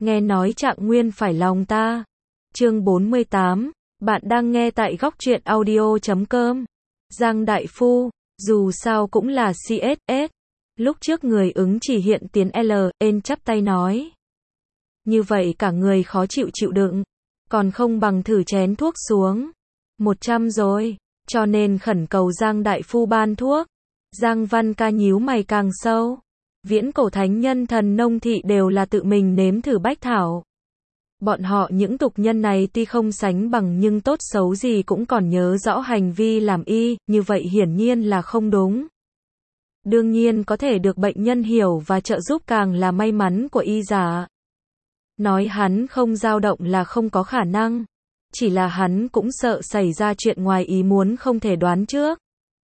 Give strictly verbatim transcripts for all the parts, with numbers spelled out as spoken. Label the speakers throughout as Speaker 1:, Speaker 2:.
Speaker 1: nghe nói Trạng Nguyên phải lòng ta. Chương bốn mươi tám, bạn đang nghe tại góc truyện audio chấm com. Giang Đại Phu, dù sao cũng là xê ét ét. Lúc trước người ứng chỉ hiện tiến L, en chắp tay nói. Như vậy cả người khó chịu chịu đựng, còn không bằng thử chén thuốc xuống. một trăm rồi, cho nên khẩn cầu Giang Đại Phu ban thuốc. Giang Văn Ca nhíu mày càng sâu. Viễn cổ thánh nhân thần nông thị đều là tự mình nếm thử bách thảo. Bọn họ những tục nhân này tuy không sánh bằng nhưng tốt xấu gì cũng còn nhớ rõ hành vi làm y, như vậy hiển nhiên là không đúng. Đương nhiên có thể được bệnh nhân hiểu và trợ giúp càng là may mắn của y giả. Nói hắn không dao động là không có khả năng. Chỉ là hắn cũng sợ xảy ra chuyện ngoài ý muốn không thể đoán trước.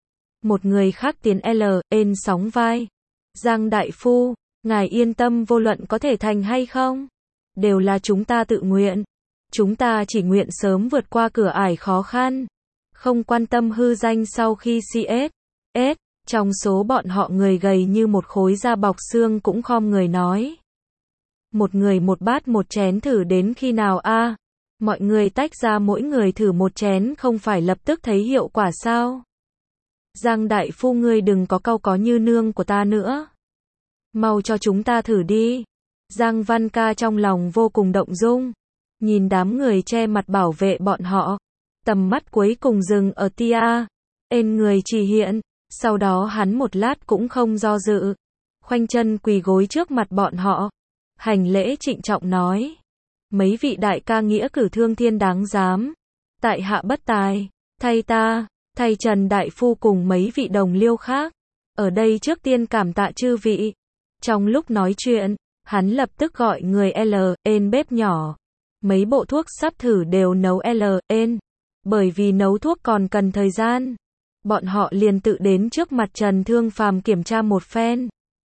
Speaker 1: Một người khác tiến L, en sóng vai. Giang Đại Phu, ngài yên tâm vô luận có thể thành hay không. Đều là chúng ta tự nguyện. Chúng ta chỉ nguyện sớm vượt qua cửa ải khó khăn. Không quan tâm hư danh sau khi xê ét ét. Trong số bọn họ người gầy như một khối da bọc xương cũng khom người nói. Một người một bát một chén thử đến khi nào a? À? Mọi người tách ra mỗi người thử một chén không phải lập tức thấy hiệu quả sao? Giang Đại Phu ngươi đừng có cau có như nương của ta nữa. Mau cho chúng ta thử đi. Giang Văn Ca trong lòng vô cùng động dung. Nhìn đám người che mặt bảo vệ bọn họ. Tầm mắt cuối cùng dừng ở tia. En người chỉ hiện. Sau đó hắn một lát cũng không do dự. Khoanh chân quỳ gối trước mặt bọn họ. Hành lễ trịnh trọng nói. Mấy vị đại ca nghĩa cử thương thiên đáng giám. Tại hạ bất tài. Thay ta. Thay Trần Đại Phu cùng mấy vị đồng liêu khác. Ở đây trước tiên cảm tạ chư vị. Trong lúc nói chuyện, hắn lập tức gọi người L, en bếp nhỏ. Mấy bộ thuốc sắp thử đều nấu L, en. Bởi vì nấu thuốc còn cần thời gian. Bọn họ liền tự đến trước mặt Trần Thương Phàm kiểm tra một phen.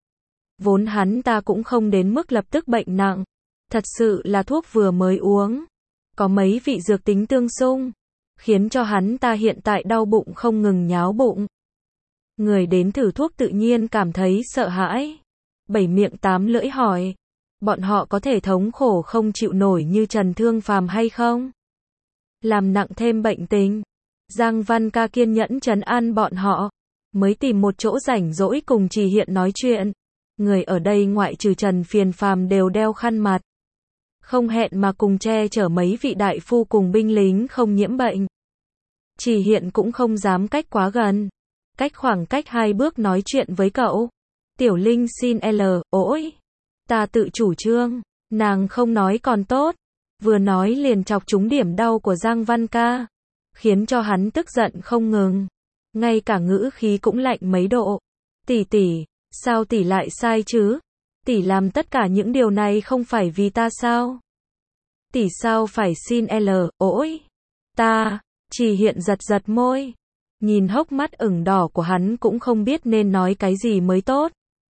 Speaker 1: Vốn hắn ta cũng không đến mức lập tức bệnh nặng. Thật sự là thuốc vừa mới uống. Có mấy vị dược tính tương xung. Khiến cho hắn ta hiện tại đau bụng không ngừng nháo bụng. Người đến thử thuốc tự nhiên cảm thấy sợ hãi. Bảy miệng tám lưỡi hỏi. Bọn họ có thể thống khổ không chịu nổi như Trần Thương Phàm hay không? Làm nặng thêm bệnh tình. Giang Văn Ca kiên nhẫn trấn an bọn họ. Mới tìm một chỗ rảnh rỗi cùng Trì Hiện nói chuyện. Người ở đây ngoại trừ Trần Phiền Phàm đều đeo khăn mặt. Không hẹn mà cùng che chở mấy vị đại phu cùng binh lính không nhiễm bệnh. Trì Hiện cũng không dám cách quá gần. Cách khoảng cách hai bước nói chuyện với cậu. Tiểu Linh xin L, ôi. Ta tự chủ trương. Nàng không nói còn tốt. Vừa nói liền chọc trúng điểm đau của Giang Văn Ca. Khiến cho hắn tức giận không ngừng. Ngay cả ngữ khí cũng lạnh mấy độ. Tỷ tỷ, sao tỷ lại sai chứ? Tỷ làm tất cả những điều này không phải vì ta sao? Tỷ sao phải xin L, ôi. Ta, Trì Hiện giật giật môi. Nhìn hốc mắt ửng đỏ của hắn cũng không biết nên nói cái gì mới tốt.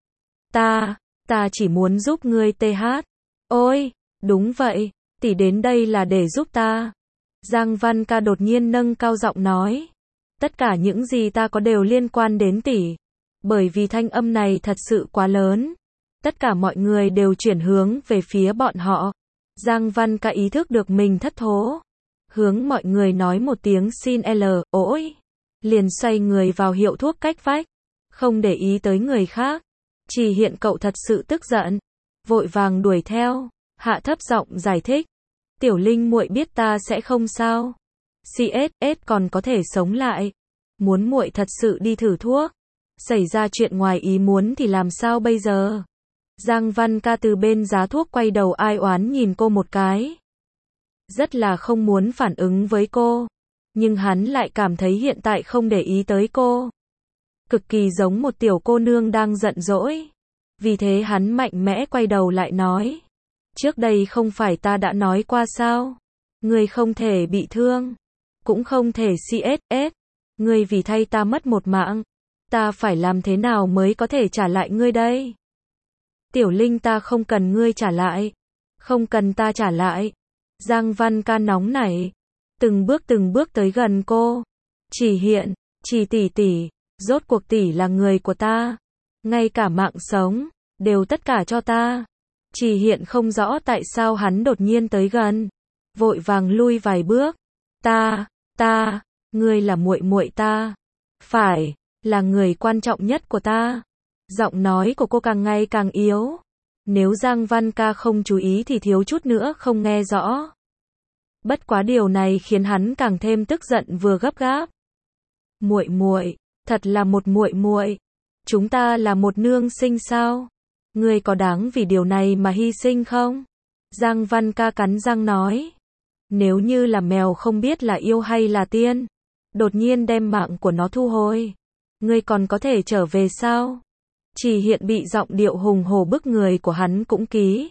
Speaker 1: Ta, ta chỉ muốn giúp ngươi tê hát. Ôi, đúng vậy, tỷ đến đây là để giúp ta. Giang Văn Ca đột nhiên nâng cao giọng nói. Tất cả những gì ta có đều liên quan đến tỷ. Bởi vì thanh âm này thật sự quá lớn. Tất cả mọi người đều chuyển hướng về phía bọn họ. Giang Văn Ca ý thức được mình thất thố. Hướng mọi người nói một tiếng xin L, ôi. Liền xoay người vào hiệu thuốc cách vách. Không để ý tới người khác. Trì Hiện cậu thật sự tức giận. Vội vàng đuổi theo. Hạ thấp giọng giải thích. Tiểu Linh muội biết ta sẽ không sao. xê ét ét còn có thể sống lại. Muốn muội thật sự đi thử thuốc. Xảy ra chuyện ngoài ý muốn thì làm sao bây giờ? Giang Văn Ca từ bên giá thuốc quay đầu ai oán nhìn cô một cái. Rất là không muốn phản ứng với cô. Nhưng hắn lại cảm thấy hiện tại không để ý tới cô. Cực kỳ giống một tiểu cô nương đang giận dỗi. Vì thế hắn mạnh mẽ quay đầu lại nói. Trước đây không phải ta đã nói qua sao? Ngươi không thể bị thương. Cũng không thể xê ét ét. Ngươi vì thay ta mất một mạng. Ta phải làm thế nào mới có thể trả lại ngươi đây? Tiểu Linh ta không cần ngươi trả lại. Không cần ta trả lại. Giang Văn Ca nóng nảy. Từng bước từng bước tới gần cô. Trì Hiện, Trì tỷ tỷ, rốt cuộc tỷ là người của ta. Ngay cả mạng sống, đều tất cả cho ta. Chỉ hiện không rõ tại sao hắn đột nhiên tới gần, vội vàng lui vài bước. Ta, ta, ngươi là muội muội ta. Phải, là người quan trọng nhất của ta. Giọng nói của cô càng ngày càng yếu. Nếu Giang Văn Ca không chú ý thì thiếu chút nữa không nghe rõ. Bất quá điều này khiến hắn càng thêm tức giận vừa gấp gáp. Muội muội, thật là một muội muội. Chúng ta là một nương sinh sao? Ngươi có đáng vì điều này mà hy sinh không? Giang Văn Ca cắn răng nói. Nếu như là mèo không biết là yêu hay là tiên, đột nhiên đem mạng của nó thu hồi, ngươi còn có thể trở về sao? Chỉ hiện bị giọng điệu hùng hổ bức người của hắn cũng ký.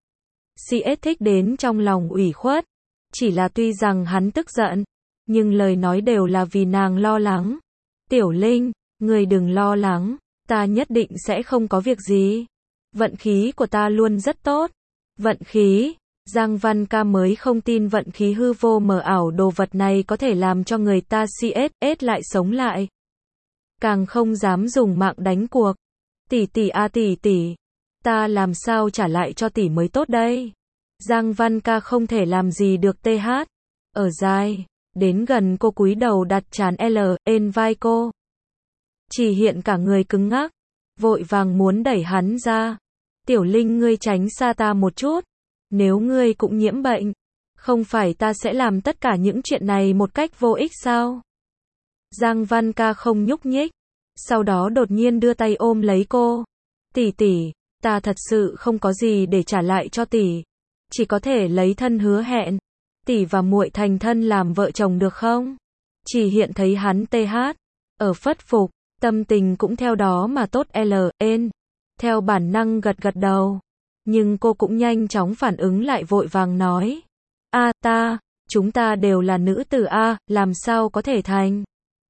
Speaker 1: xê ét thích đến trong lòng ủy khuất. Chỉ là tuy rằng hắn tức giận, nhưng lời nói đều là vì nàng lo lắng. Tiểu Linh, ngươi đừng lo lắng, ta nhất định sẽ không có việc gì. Vận khí của ta luôn rất tốt. Vận khí? Giang Văn Ca mới không tin vận khí hư vô mờ ảo đồ vật này có thể làm cho người ta xê ét ét lại sống lại. Càng không dám dùng mạng đánh cuộc. Tỷ tỷ a tỷ tỷ, ta làm sao trả lại cho tỷ mới tốt đây? Giang Văn Ca không thể làm gì được tê hát. Ở dài, đến gần cô cúi đầu đặt trán L lên vai cô. Chỉ hiện cả người cứng ngắc, vội vàng muốn đẩy hắn ra. Tiểu Linh, ngươi tránh xa ta một chút. Nếu ngươi cũng nhiễm bệnh, không phải ta sẽ làm tất cả những chuyện này một cách vô ích sao? Giang Văn Ca không nhúc nhích, sau đó đột nhiên đưa tay ôm lấy cô. Tỷ tỷ, ta thật sự không có gì để trả lại cho tỷ, chỉ có thể lấy thân hứa hẹn, tỷ và muội thành thân làm vợ chồng được không? Chỉ hiện thấy hắn tê hát, ở phất phục, tâm tình cũng theo đó mà tốt L N, theo bản năng gật gật đầu. Nhưng cô cũng nhanh chóng phản ứng lại vội vàng nói. A ta, chúng ta đều là nữ tử A, làm sao có thể thành?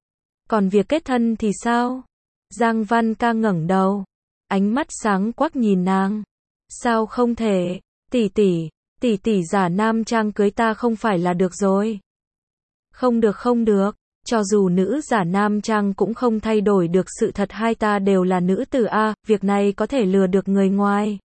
Speaker 1: Còn việc kết thân thì sao? Giang Văn Ca ngẩng đầu, ánh mắt sáng quắc nhìn nàng. Sao không thể? Tỷ tỷ, tỷ tỷ giả nam trang cưới ta không phải là được rồi. Không được không được, cho dù nữ giả nam trang cũng không thay đổi được sự thật hai ta đều là nữ tử A, việc này có thể lừa được người ngoài.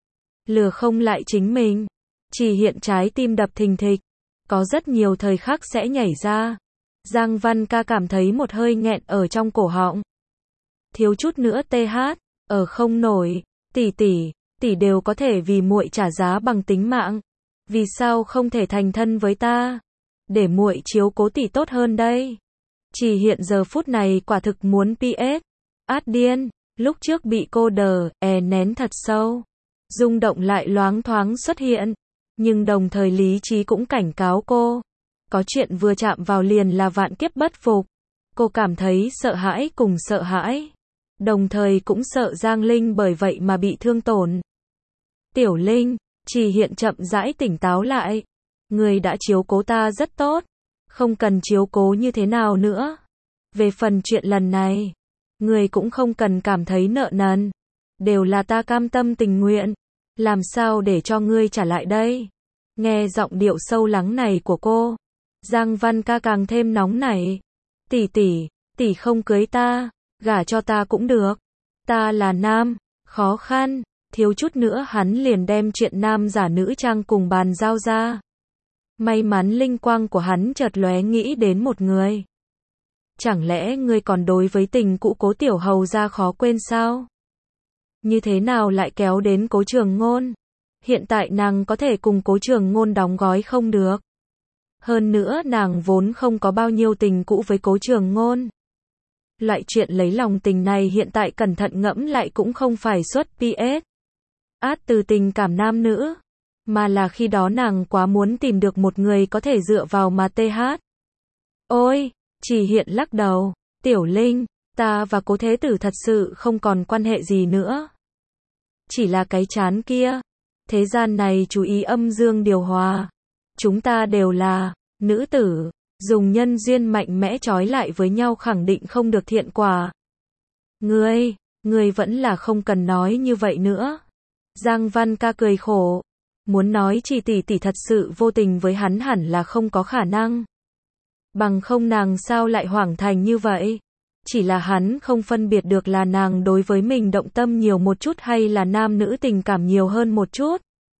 Speaker 1: Lừa không lại chính mình. Chỉ hiện trái tim đập thình thịch, có rất nhiều thời khắc sẽ nhảy ra. Giang Văn Ca cảm thấy một hơi nghẹn ở trong cổ họng. Thiếu chút nữa tê hát, ở không nổi. Tỷ tỷ, tỷ đều có thể vì muội trả giá bằng tính mạng. Vì sao không thể thành thân với ta? Để muội chiếu cố tỷ tốt hơn đây. Chỉ hiện giờ phút này quả thực muốn pê ét. Át điên, lúc trước bị cô đờ, è nén thật sâu. Rung động lại loáng thoáng xuất hiện, nhưng đồng thời lý trí cũng cảnh cáo cô. Có chuyện vừa chạm vào liền là vạn kiếp bất phục. Cô cảm thấy sợ hãi cùng sợ hãi. Đồng thời cũng sợ Giang Linh bởi vậy mà bị thương tổn. Tiểu Linh, Chỉ hiện chậm rãi tỉnh táo lại. Người đã chiếu cố ta rất tốt. Không cần chiếu cố như thế nào nữa. Về phần chuyện lần này, người cũng không cần cảm thấy nợ nần. Đều là ta cam tâm tình nguyện. Làm sao để cho ngươi trả lại đây? Nghe giọng điệu sâu lắng này của cô, Giang Văn Ca càng thêm nóng nảy. Tỷ tỷ, tỷ không cưới ta, gả cho ta cũng được. Ta là nam, khó khăn, thiếu chút nữa hắn liền đem chuyện nam giả nữ trang cùng bàn giao ra. May mắn linh quang của hắn chợt lóe nghĩ đến một người. Chẳng lẽ ngươi còn đối với tình cũ Cố Tiểu Hầu gia khó quên sao? Như thế nào lại kéo đến Cố Trường Ngôn? Hiện tại nàng có thể cùng Cố Trường Ngôn đóng gói không được. Hơn nữa nàng vốn không có bao nhiêu tình cũ với Cố Trường Ngôn. Loại chuyện lấy lòng tình này hiện tại cẩn thận ngẫm lại cũng không phải xuất pê ét. Át từ tình cảm nam nữ. Mà là khi đó nàng quá muốn tìm được một người có thể dựa vào mà tê hát. Ôi, Chỉ hiện lắc đầu. Tiểu Linh, ta và Cố Thế Tử thật sự không còn quan hệ gì nữa. Chỉ là cái chán kia. Thế gian này chú ý âm dương điều hòa. Chúng ta đều là nữ tử, dùng nhân duyên mạnh mẽ trói lại với nhau khẳng định không được thiện quả. Ngươi, ngươi vẫn là không cần nói như vậy nữa. Giang Văn Ca cười khổ. Muốn nói Chỉ tỷ tỷ thật sự vô tình với hắn hẳn là không có khả năng. Bằng không nàng sao lại hoảng thành như vậy. Chỉ là hắn không phân biệt được là nàng đối với mình động tâm nhiều một chút hay là nam nữ tình cảm nhiều hơn một chút.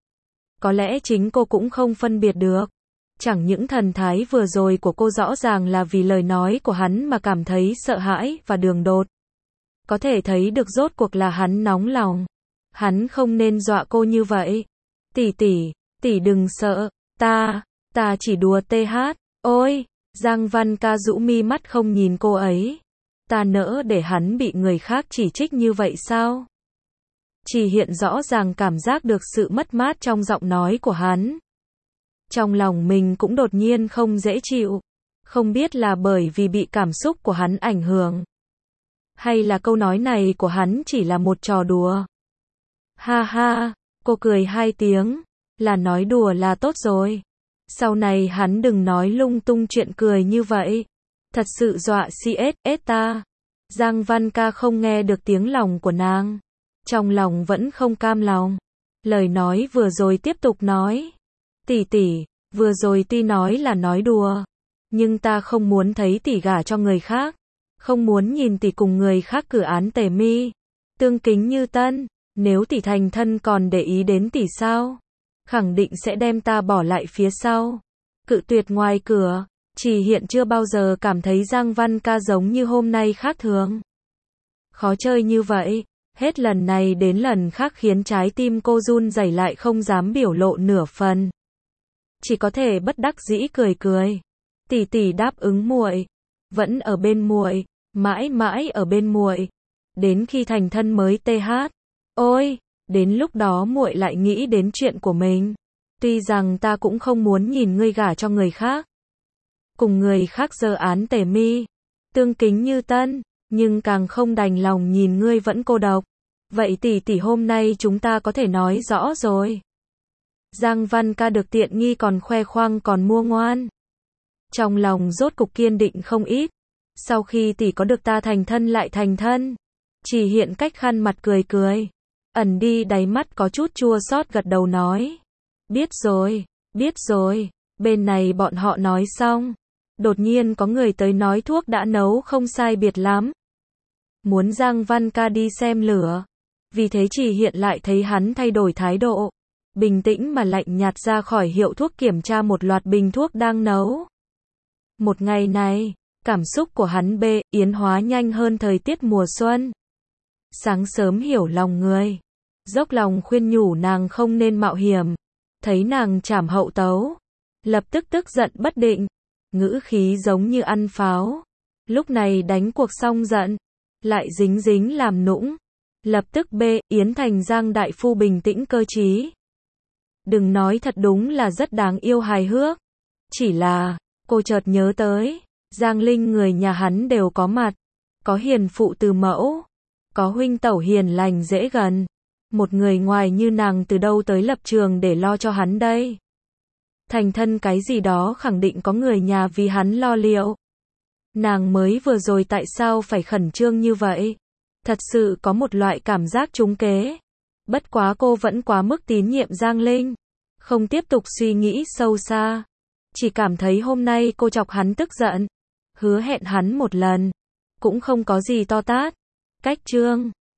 Speaker 1: Có lẽ chính cô cũng không phân biệt được. Chẳng những thần thái vừa rồi của cô rõ ràng là vì lời nói của hắn mà cảm thấy sợ hãi và đường đột. Có thể thấy được rốt cuộc là hắn nóng lòng. Hắn không nên dọa cô như vậy. Tỷ tỷ, tỷ đừng sợ, ta, ta chỉ đùa tê hát. Ôi, Giang Văn Ca rũ mi mắt không nhìn cô ấy. Ta nỡ để hắn bị người khác chỉ trích như vậy sao? Chỉ hiện rõ ràng cảm giác được sự mất mát trong giọng nói của hắn. Trong lòng mình cũng đột nhiên không dễ chịu. Không biết là bởi vì bị cảm xúc của hắn ảnh hưởng. Hay là câu nói này của hắn chỉ là một trò đùa. Ha ha, cô cười hai tiếng. Là nói đùa là tốt rồi. Sau này hắn đừng nói lung tung chuyện cười như vậy. Thật sự dọa xê ét ét ta. Giang Văn Ca không nghe được tiếng lòng của nàng. Trong lòng vẫn không cam lòng. Lời nói vừa rồi tiếp tục nói. Tỷ tỷ, vừa rồi tuy nói là nói đùa. Nhưng ta không muốn thấy tỷ gả cho người khác. Không muốn nhìn tỷ cùng người khác cử án tề mi. Tương kính như tân. Nếu tỷ thành thân còn để ý đến tỷ sao? Khẳng định sẽ đem ta bỏ lại phía sau. Cự tuyệt ngoài cửa. Chỉ hiện chưa bao giờ cảm thấy Giang Văn Ca giống như hôm nay khác thường. Khó chơi như vậy. Hết lần này đến lần khác khiến trái tim cô run rẩy lại không dám biểu lộ nửa phần. Chỉ có thể bất đắc dĩ cười cười. Tỷ tỷ đáp ứng muội, vẫn ở bên muội, mãi mãi ở bên muội, đến khi thành thân mới tê hát. Ôi, đến lúc đó muội lại nghĩ đến chuyện của mình. Tuy rằng ta cũng không muốn nhìn ngươi gả cho người khác, cùng người khác giơ án tề mi, tương kính như tân, nhưng càng không đành lòng nhìn ngươi vẫn cô độc. Vậy tỷ tỷ hôm nay chúng ta có thể nói rõ rồi. Giang Văn Ca được tiện nghi còn khoe khoang còn mua ngoan. Trong lòng rốt cục kiên định không ít. Sau khi tỷ có được ta thành thân lại thành thân. Chỉ hiện cách khăn mặt cười cười. Ẩn đi đáy mắt có chút chua xót gật đầu nói. Biết rồi, biết rồi. Bên này bọn họ nói xong. Đột nhiên có người tới nói thuốc đã nấu không sai biệt lắm. Muốn Giang Văn Ca đi xem lửa. Vì thế chỉ hiện lại thấy hắn thay đổi thái độ. Bình tĩnh mà lạnh nhạt ra khỏi hiệu thuốc kiểm tra một loạt bình thuốc đang nấu. Một ngày này, cảm xúc của hắn bê, yến hóa nhanh hơn thời tiết mùa xuân. Sáng sớm hiểu lòng người. Dốc lòng khuyên nhủ nàng không nên mạo hiểm. Thấy nàng trảm hậu tấu. Lập tức tức giận bất định. Ngữ khí giống như ăn pháo. Lúc này đánh cuộc xong giận. Lại dính dính làm nũng. Lập tức bê, yến thành Giang đại phu bình tĩnh cơ trí. Đừng nói thật đúng là rất đáng yêu hài hước. Chỉ là, cô chợt nhớ tới, Giang Linh người nhà hắn đều có mặt. Có hiền phụ từ mẫu. Có huynh tẩu hiền lành dễ gần. Một người ngoài như nàng từ đâu tới lập trường để lo cho hắn đây. Thành thân cái gì đó khẳng định có người nhà vì hắn lo liệu. Nàng mới vừa rồi tại sao phải khẩn trương như vậy? Thật sự có một loại cảm giác trúng kế. Bất quá cô vẫn quá mức tín nhiệm Giang Linh. Không tiếp tục suy nghĩ sâu xa. Chỉ cảm thấy hôm nay cô chọc hắn tức giận. Hứa hẹn hắn một lần. Cũng không có gì to tát. Cách chương